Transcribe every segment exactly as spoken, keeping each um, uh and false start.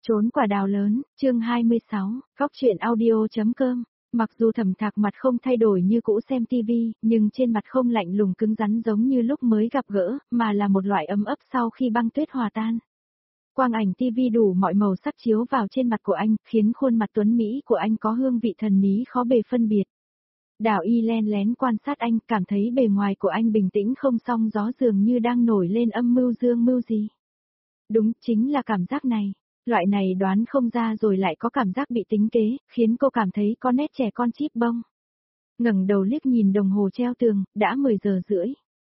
Trốn quả đào lớn, chương hai mươi sáu, góc truyện audio.com. Mặc dù Thẩm Thạc mặt không thay đổi như cũ xem tivi, nhưng trên mặt không lạnh lùng cứng rắn giống như lúc mới gặp gỡ, mà là một loại ấm ấp sau khi băng tuyết hòa tan. Quang ảnh tivi đủ mọi màu sắc chiếu vào trên mặt của anh, khiến khuôn mặt tuấn Mỹ của anh có hương vị thần bí khó bề phân biệt. Đào Y len lén quan sát anh, cảm thấy bề ngoài của anh bình tĩnh không song gió dường như đang nổi lên âm mưu dương mưu gì. Đúng, chính là cảm giác này. Loại này đoán không ra rồi lại có cảm giác bị tính kế, khiến cô cảm thấy có nét trẻ con chíp bông. Ngẩng đầu liếc nhìn đồng hồ treo tường, đã mười giờ rưỡi.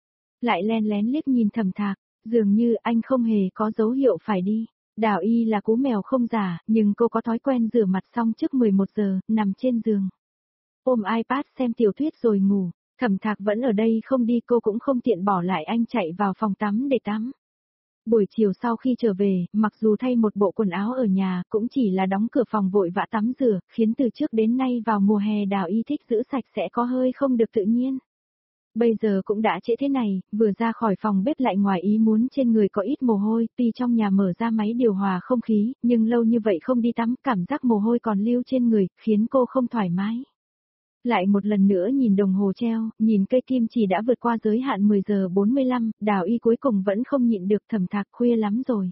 Lại len lén liếc nhìn Thẩm Thạc, dường như anh không hề có dấu hiệu phải đi. Đào Y là cú mèo không giả, nhưng cô có thói quen rửa mặt xong trước mười một giờ, nằm trên giường. Ôm iPad xem tiểu thuyết rồi ngủ, Thẩm Thạc vẫn ở đây không đi, cô cũng không tiện bỏ lại anh chạy vào phòng tắm để tắm. Buổi chiều sau khi trở về, mặc dù thay một bộ quần áo ở nhà, cũng chỉ là đóng cửa phòng vội vã tắm rửa, khiến từ trước đến nay vào mùa hè Đào Y thích giữ sạch sẽ có hơi không được tự nhiên. Bây giờ cũng đã trễ thế này, vừa ra khỏi phòng bếp lại ngoài ý muốn trên người có ít mồ hôi, tuy trong nhà mở ra máy điều hòa không khí, nhưng lâu như vậy không đi tắm, cảm giác mồ hôi còn lưu trên người, khiến cô không thoải mái. Lại một lần nữa nhìn đồng hồ treo, nhìn cây kim chỉ đã vượt qua giới hạn mười giờ bốn mươi lăm, Đào Y cuối cùng vẫn không nhịn được, Thẩm Thạc khuya lắm rồi.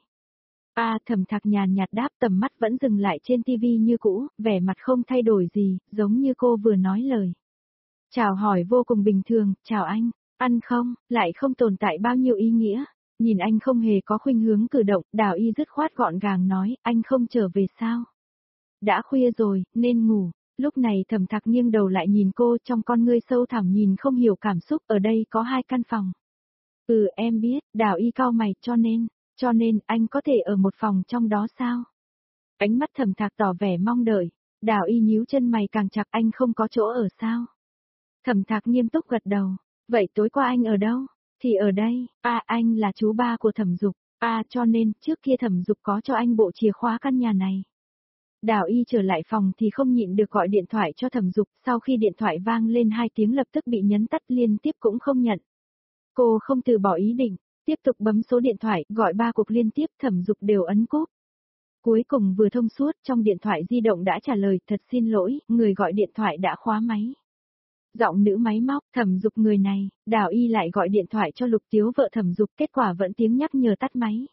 A à, Thẩm Thạc nhàn nhạt đáp, tầm mắt vẫn dừng lại trên tivi như cũ, vẻ mặt không thay đổi gì, giống như cô vừa nói lời. Chào hỏi vô cùng bình thường, chào anh, ăn không, lại không tồn tại bao nhiêu ý nghĩa. Nhìn anh không hề có khuynh hướng cử động, Đào Y dứt khoát gọn gàng nói, anh không trở về sao? Đã khuya rồi, nên ngủ. Lúc này Thẩm Thạc nghiêng đầu lại nhìn cô, trong con ngươi sâu thẳm nhìn không hiểu cảm xúc, ở đây có hai căn phòng. Ừ em biết, Đào Y cau mày, cho nên, cho nên anh có thể ở một phòng trong đó sao? Ánh mắt Thẩm Thạc tỏ vẻ mong đợi, Đào Y nhíu chân mày càng chặt, anh không có chỗ ở sao? Thẩm Thạc nghiêm túc gật đầu, vậy tối qua anh ở đâu? Thì ở đây, à anh là chú ba của Thẩm Dục, à cho nên trước kia Thẩm Dục có cho anh bộ chìa khóa căn nhà này. Đào Y trở lại phòng thì không nhịn được gọi điện thoại cho Thẩm Dục, sau khi điện thoại vang lên hai tiếng lập tức bị nhấn tắt, liên tiếp cũng không nhận. Cô không từ bỏ ý định, tiếp tục bấm số điện thoại, gọi ba cuộc liên tiếp, Thẩm Dục đều ấn cúp. Cuối cùng vừa thông suốt, trong điện thoại di động đã trả lời, thật xin lỗi, người gọi điện thoại đã khóa máy. Giọng nữ máy móc, Thẩm Dục người này, Đào Y lại gọi điện thoại cho Lục Tiếu vợ Thẩm Dục, kết quả vẫn tiếng nhắc nhở tắt máy.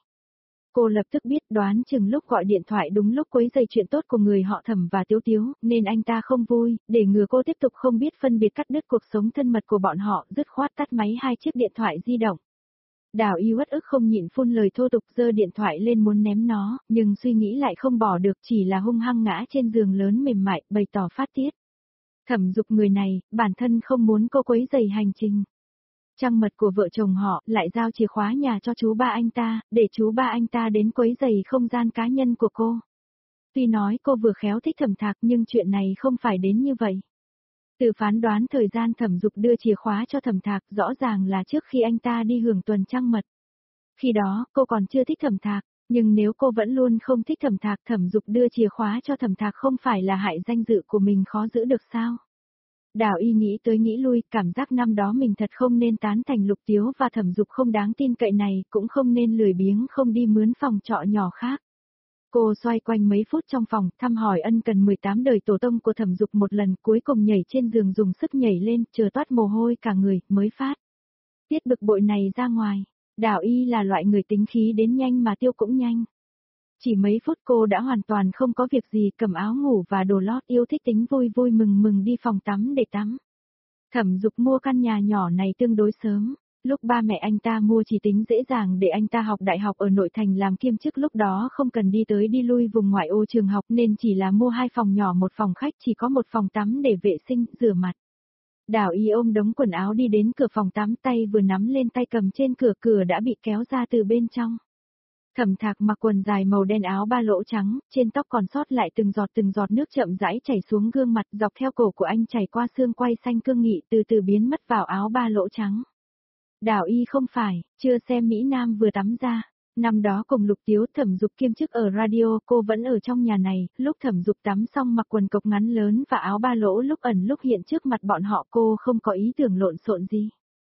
Cô lập tức biết, đoán chừng lúc gọi điện thoại đúng lúc quấy rầy chuyện tốt của người họ Thẩm và Tiếu Tiếu, nên anh ta không vui, để ngừa cô tiếp tục không biết phân biệt cắt đứt cuộc sống thân mật của bọn họ, dứt khoát tắt máy hai chiếc điện thoại di động. Đào Y uất ức không nhịn phun lời thô tục, giơ điện thoại lên muốn ném nó, nhưng suy nghĩ lại không bỏ được, chỉ là hung hăng ngã trên giường lớn mềm mại, bày tỏ phát tiết. Thẩm Dục người này, bản thân không muốn cô quấy rầy hành trình. Trăng mật của vợ chồng họ lại giao chìa khóa nhà cho chú ba anh ta, để chú ba anh ta đến quấy rầy không gian cá nhân của cô. Tuy nói cô vừa khéo thích Thẩm Thạc nhưng chuyện này không phải đến như vậy. Từ phán đoán thời gian Thẩm Dục đưa chìa khóa cho Thẩm Thạc rõ ràng là trước khi anh ta đi hưởng tuần trăng mật. Khi đó cô còn chưa thích Thẩm Thạc, nhưng nếu cô vẫn luôn không thích Thẩm Thạc, Thẩm Dục đưa chìa khóa cho Thẩm Thạc không phải là hại danh dự của mình khó giữ được sao? Đào Y nghĩ tới nghĩ lui, cảm giác năm đó mình thật không nên tán thành Lục Tiếu và Thẩm Dục không đáng tin cậy này, cũng không nên lười biếng không đi mướn phòng trọ nhỏ khác. Cô xoay quanh mấy phút trong phòng, thăm hỏi ân cần mười tám đời tổ tông của Thẩm Dục một lần, cuối cùng nhảy trên giường dùng sức nhảy lên, chờ toát mồ hôi cả người, mới phát. Tiết bực bội này ra ngoài, Đào Y là loại người tính khí đến nhanh mà tiêu cũng nhanh. Chỉ mấy phút cô đã hoàn toàn không có việc gì, cầm áo ngủ và đồ lót, yêu thích tính vui vui mừng mừng đi phòng tắm để tắm. Thẩm Dục mua căn nhà nhỏ này tương đối sớm, lúc ba mẹ anh ta mua chỉ tính dễ dàng để anh ta học đại học ở nội thành làm kiêm chức, lúc đó không cần đi tới đi lui vùng ngoại ô trường học nên chỉ là mua hai phòng nhỏ một phòng khách, chỉ có một phòng tắm để vệ sinh, rửa mặt. Đào Y ôm đống quần áo đi đến cửa phòng tắm, tay vừa nắm lên tay cầm trên cửa, cửa đã bị kéo ra từ bên trong. Thẩm Thạc mặc quần dài màu đen, áo ba lỗ trắng, trên tóc còn sót lại từng giọt từng giọt nước chậm rãi chảy xuống gương mặt, dọc theo cổ của anh chảy qua xương quai xanh cương nghị, từ từ biến mất vào áo ba lỗ trắng. Đào Y không phải, chưa xem Mỹ Nam vừa tắm ra. Năm đó cùng Lục Tiếu, Thẩm Dục kiêm chức ở radio, cô vẫn ở trong nhà này, lúc Thẩm Dục tắm xong mặc quần cộc ngắn lớn và áo ba lỗ lúc ẩn lúc hiện trước mặt bọn họ, cô không có ý tưởng lộn xộn gì.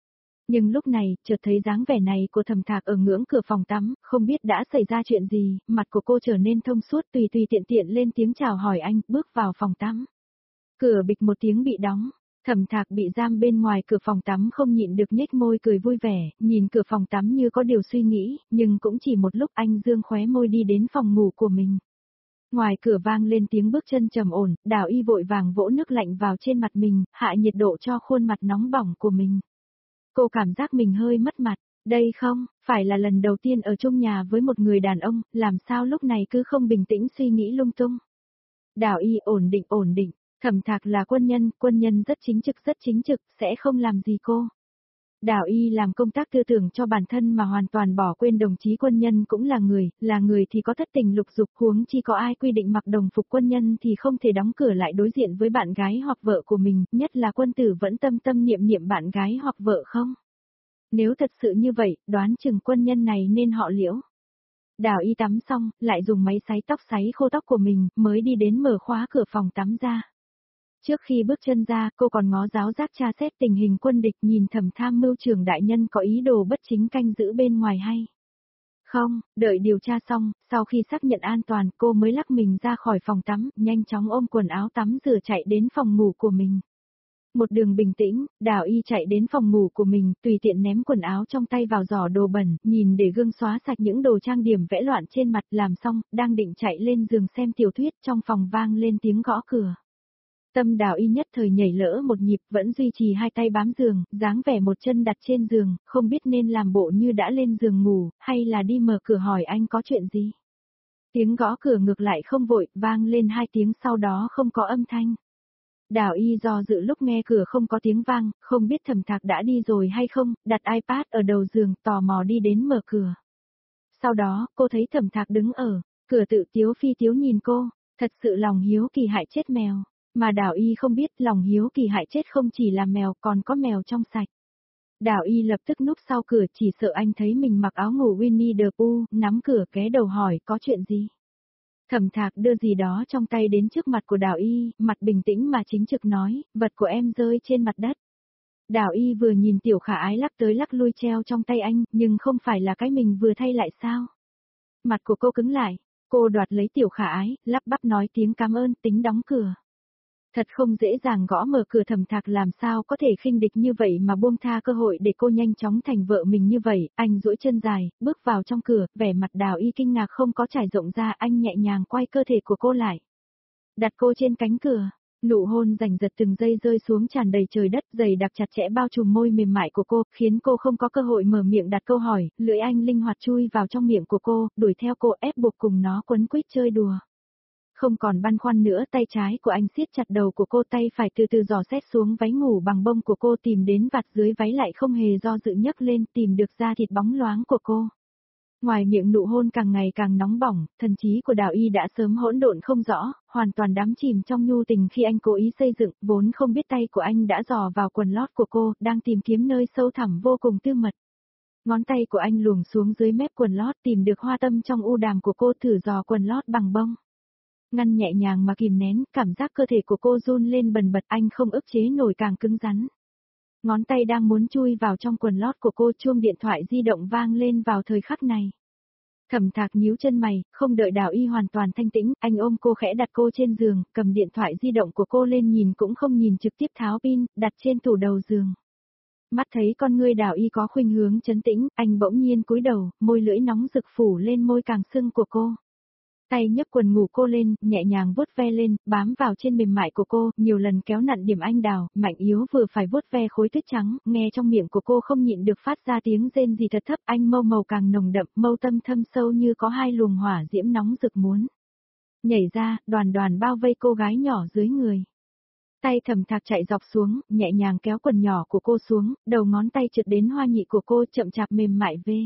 Nhưng lúc này, chợt thấy dáng vẻ này của Thẩm Thạc ở ngưỡng cửa phòng tắm, không biết đã xảy ra chuyện gì, mặt của cô trở nên thông suốt tùy tùy tiện tiện lên tiếng chào hỏi anh, bước vào phòng tắm. Cửa bịch một tiếng bị đóng, Thẩm Thạc bị giam bên ngoài cửa phòng tắm không nhịn được nhếch môi cười vui vẻ, nhìn cửa phòng tắm như có điều suy nghĩ, nhưng cũng chỉ một lúc anh dương khóe môi đi đến phòng ngủ của mình. Ngoài cửa vang lên tiếng bước chân trầm ổn, Đào Y vội vàng vỗ nước lạnh vào trên mặt mình, hạ nhiệt độ cho khuôn mặt nóng bỏng của mình. Cô cảm giác mình hơi mất mặt, đây không, phải là lần đầu tiên ở chung nhà với một người đàn ông, làm sao lúc này cứ không bình tĩnh suy nghĩ lung tung. Đào Y ổn định ổn định, Thẩm Thạc là quân nhân, quân nhân rất chính trực rất chính trực, sẽ không làm gì cô. Đào Y làm công tác tư tưởng cho bản thân mà hoàn toàn bỏ quên đồng chí quân nhân cũng là người, là người thì có thất tình lục dục, huống chi có ai quy định mặc đồng phục quân nhân thì không thể đóng cửa lại đối diện với bạn gái hoặc vợ của mình, nhất là quân tử vẫn tâm tâm niệm niệm bạn gái hoặc vợ không. Nếu thật sự như vậy, đoán chừng quân nhân này nên họ Liễu. Đào Y tắm xong, lại dùng máy sấy tóc sấy khô tóc của mình, mới đi đến mở khóa cửa phòng tắm ra. Trước khi bước chân ra, cô còn ngó giáo giác tra xét tình hình quân địch, nhìn Thẩm tham mưu trưởng đại nhân có ý đồ bất chính canh giữ bên ngoài hay không. Đợi điều tra xong, sau khi xác nhận an toàn, cô mới lắc mình ra khỏi phòng tắm, nhanh chóng ôm quần áo tắm rửa chạy đến phòng ngủ của mình. Một đường bình tĩnh, Đào Y chạy đến phòng ngủ của mình, tùy tiện ném quần áo trong tay vào giỏ đồ bẩn, nhìn để gương xóa sạch những đồ trang điểm vẽ loạn trên mặt, làm xong, đang định chạy lên giường xem tiểu thuyết, trong phòng vang lên tiếng gõ cửa. Tâm Đào Y nhất thời nhảy lỡ một nhịp, vẫn duy trì hai tay bám giường, dáng vẻ một chân đặt trên giường, không biết nên làm bộ như đã lên giường ngủ, hay là đi mở cửa hỏi anh có chuyện gì. Tiếng gõ cửa ngược lại không vội, vang lên hai tiếng sau đó không có âm thanh. Đào Y do dự lúc nghe cửa không có tiếng vang, không biết Thẩm Thạc đã đi rồi hay không, đặt iPad ở đầu giường, tò mò đi đến mở cửa. Sau đó, cô thấy Thẩm Thạc đứng ở cửa tự tiếu phi tiếu nhìn cô, thật sự lòng hiếu kỳ hại chết mèo. Mà Đào Y không biết lòng hiếu kỳ hại chết không chỉ là mèo còn có mèo trong sạch. Đào Y lập tức núp sau cửa chỉ sợ anh thấy mình mặc áo ngủ Winnie the Pooh, nắm cửa ké đầu hỏi có chuyện gì. Thẩm Thạc đưa gì đó trong tay đến trước mặt của Đào Y, mặt bình tĩnh mà chính trực nói, vật của em rơi trên mặt đất. Đào Y vừa nhìn Tiểu Khả Ái lắc tới lắc lui treo trong tay anh, nhưng không phải là cái mình vừa thay lại sao. Mặt của cô cứng lại, cô đoạt lấy Tiểu Khả Ái, lắp bắp nói tiếng cảm ơn, tính đóng cửa. Thật không dễ dàng gõ mở cửa. Thẩm Thạc làm sao có thể khinh địch như vậy mà buông tha cơ hội để cô nhanh chóng thành vợ mình như vậy. Anh duỗi chân dài, bước vào trong cửa, vẻ mặt Đào Y kinh ngạc không có trải rộng ra, anh nhẹ nhàng quay cơ thể của cô lại. Đặt cô trên cánh cửa, nụ hôn rành rật từng giây rơi xuống tràn đầy trời đất, dày đặc chặt chẽ bao trùm môi mềm mại của cô, khiến cô không có cơ hội mở miệng đặt câu hỏi, lưỡi anh linh hoạt chui vào trong miệng của cô, đuổi theo cô ép buộc cùng nó quấn quýt chơi đùa. Không còn băn khoăn nữa, tay trái của anh siết chặt đầu của cô, tay phải từ từ dò xét xuống váy ngủ bằng bông của cô, tìm đến vạt dưới váy lại không hề do dự nhấc lên, tìm được da thịt bóng loáng của cô. Ngoài miệng nụ hôn càng ngày càng nóng bỏng, thần trí của Đào Y đã sớm hỗn độn không rõ, hoàn toàn đắm chìm trong nhu tình khi anh cố ý xây dựng, vốn không biết tay của anh đã dò vào quần lót của cô, đang tìm kiếm nơi sâu thẳm vô cùng tư mật. Ngón tay của anh luồn xuống dưới mép quần lót, tìm được hoa tâm trong u đàm của cô, thử dò quần lót bằng bông. Ngăn nhẹ nhàng mà kìm nén, cảm giác cơ thể của cô run lên bần bật, anh không ức chế nổi càng cứng rắn. Ngón tay đang muốn chui vào trong quần lót của cô, chuông điện thoại di động vang lên vào thời khắc này. Thẩm Thạc nhíu chân mày, không đợi Đào Y hoàn toàn thanh tĩnh, anh ôm cô khẽ đặt cô trên giường, cầm điện thoại di động của cô lên nhìn cũng không nhìn, trực tiếp tháo pin, đặt trên tủ đầu giường. Mắt thấy con ngươi Đào Y có khuynh hướng trấn tĩnh, anh bỗng nhiên cúi đầu, môi lưỡi nóng rực phủ lên môi càng sưng của cô. Tay nhấc quần ngủ cô lên, nhẹ nhàng vuốt ve lên, bám vào trên mềm mại của cô, nhiều lần kéo nặn điểm anh Đào, mạnh yếu vừa phải vuốt ve khối tuyết trắng, nghe trong miệng của cô không nhịn được phát ra tiếng rên gì thật thấp, anh mâu màu càng nồng đậm, mâu tâm thâm sâu như có hai luồng hỏa diễm nóng rực muốn nhảy ra, đoàn đoàn bao vây cô gái nhỏ dưới người. Tay Thẩm Thạc chạy dọc xuống, nhẹ nhàng kéo quần nhỏ của cô xuống, đầu ngón tay trượt đến hoa nhị của cô, chậm chạp mềm mại vê.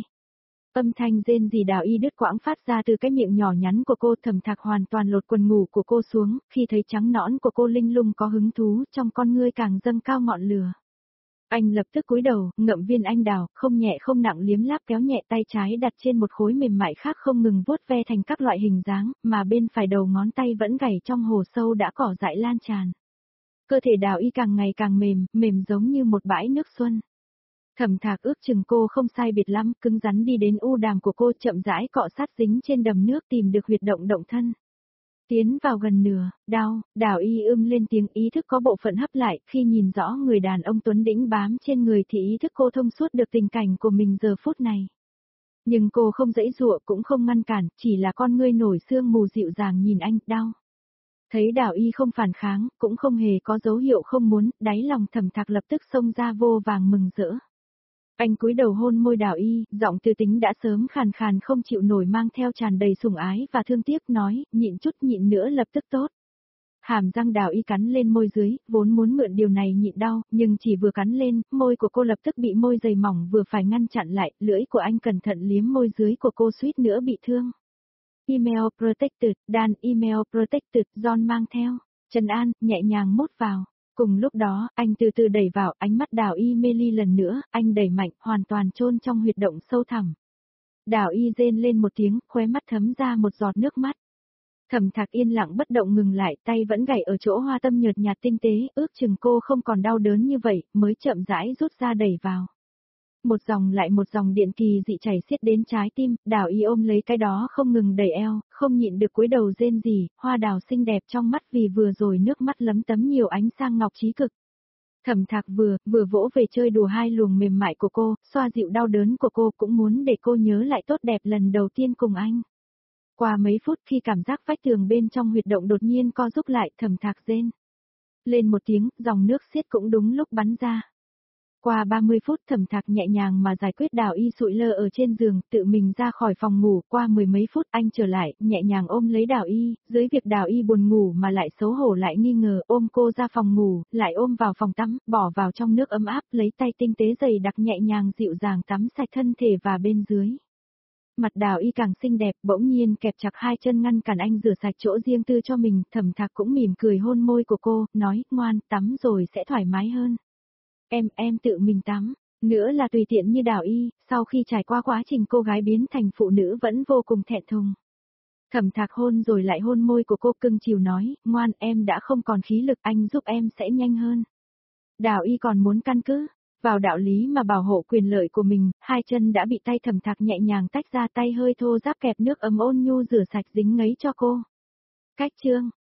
Âm thanh rên rỉ Đào Y đứt quãng phát ra từ cái miệng nhỏ nhắn của cô. Thẩm Thạc hoàn toàn lột quần ngủ của cô xuống, khi thấy trắng nõn của cô linh lung có hứng thú, trong con ngươi càng dâng cao ngọn lửa. Anh lập tức cúi đầu, ngậm viên anh đào, không nhẹ không nặng liếm láp kéo nhẹ tay trái đặt trên một khối mềm mại khác, không ngừng vuốt ve thành các loại hình dáng, mà bên phải đầu ngón tay vẫn gảy trong hồ sâu đã cỏ dại lan tràn. Cơ thể Đào Y càng ngày càng mềm, mềm giống như một bãi nước xuân. Thẩm Thạc ước chừng cô không sai biệt lắm, cứng rắn đi đến u đàm của cô chậm rãi cọ sát dính trên đầm nước tìm được huyệt động động thân. Tiến vào gần nửa, đau, Đào Y ưm lên tiếng ý thức có bộ phận hấp lại, khi nhìn rõ người đàn ông tuấn đĩnh bám trên người thì ý thức cô thông suốt được tình cảnh của mình giờ phút này. Nhưng cô không giãy giụa cũng không ngăn cản, chỉ là con ngươi nổi sương mù dịu dàng nhìn anh, đau. Thấy Đào Y không phản kháng, cũng không hề có dấu hiệu không muốn, đáy lòng Thẩm Thạc lập tức xông ra vô vàng mừng rỡ. Anh cúi đầu hôn môi Đào Y, giọng từ tính đã sớm khàn khàn không chịu nổi mang theo tràn đầy sủng ái và thương tiếc nói, nhịn chút nhịn nữa lập tức tốt. Hàm răng Đào Y cắn lên môi dưới, vốn muốn mượn điều này nhịn đau, nhưng chỉ vừa cắn lên, môi của cô lập tức bị môi dày mỏng vừa phải ngăn chặn lại, lưỡi của anh cẩn thận liếm môi dưới của cô suýt nữa bị thương. Email protected, Dan email protected, John mang theo. Trần An, nhẹ nhàng mốt vào. Cùng lúc đó, anh từ từ đẩy vào, ánh mắt Đào Y mê ly lần nữa, anh đẩy mạnh, hoàn toàn chôn trong huyệt động sâu thẳm. Đào Y rên lên một tiếng, khóe mắt thấm ra một giọt nước mắt. Thẩm Thạc yên lặng bất động ngừng lại, tay vẫn gảy ở chỗ hoa tâm nhợt nhạt tinh tế, ước chừng cô không còn đau đớn như vậy, mới chậm rãi rút ra đẩy vào. Một dòng lại một dòng điện kỳ dị chảy xiết đến trái tim, Đào Y ôm lấy cái đó không ngừng đẩy eo, không nhịn được cúi đầu rên rỉ, hoa đào xinh đẹp trong mắt vì vừa rồi nước mắt lấm tấm nhiều ánh sang ngọc trí cực. Thẩm Thạc vừa, vừa vỗ về chơi đùa hai luồng mềm mại của cô, xoa dịu đau đớn của cô cũng muốn để cô nhớ lại tốt đẹp lần đầu tiên cùng anh. Qua mấy phút khi cảm giác vách tường bên trong huyệt động đột nhiên co rút lại, Thẩm Thạc rên lên một tiếng, dòng nước xiết cũng đúng lúc bắn ra. Qua ba mươi phút Thẩm Thạc nhẹ nhàng mà giải quyết Đào Y sụi lơ ở trên giường, tự mình ra khỏi phòng ngủ, qua mười mấy phút anh trở lại, nhẹ nhàng ôm lấy Đào Y, dưới việc Đào Y buồn ngủ mà lại xấu hổ lại nghi ngờ, ôm cô ra phòng ngủ, lại ôm vào phòng tắm, bỏ vào trong nước ấm áp, lấy tay tinh tế dày đặc nhẹ nhàng dịu dàng tắm sạch thân thể và bên dưới. Mặt Đào Y càng xinh đẹp, bỗng nhiên kẹp chặt hai chân ngăn cản anh rửa sạch chỗ riêng tư cho mình, Thẩm Thạc cũng mỉm cười hôn môi của cô, nói, ngoan, tắm rồi sẽ thoải mái hơn. Em, em tự mình tắm, nữa là tùy tiện như Đào Y, sau khi trải qua quá trình cô gái biến thành phụ nữ vẫn vô cùng thẹn thùng. Thẩm Thạc hôn rồi lại hôn môi của cô cưng chiều nói, ngoan em đã không còn khí lực anh giúp em sẽ nhanh hơn. Đào Y còn muốn căn cứ, vào đạo lý mà bảo hộ quyền lợi của mình, hai chân đã bị tay Thẩm Thạc nhẹ nhàng tách ra tay hơi thô ráp kẹp nước ấm ôn nhu rửa sạch dính ngấy cho cô. Cách chương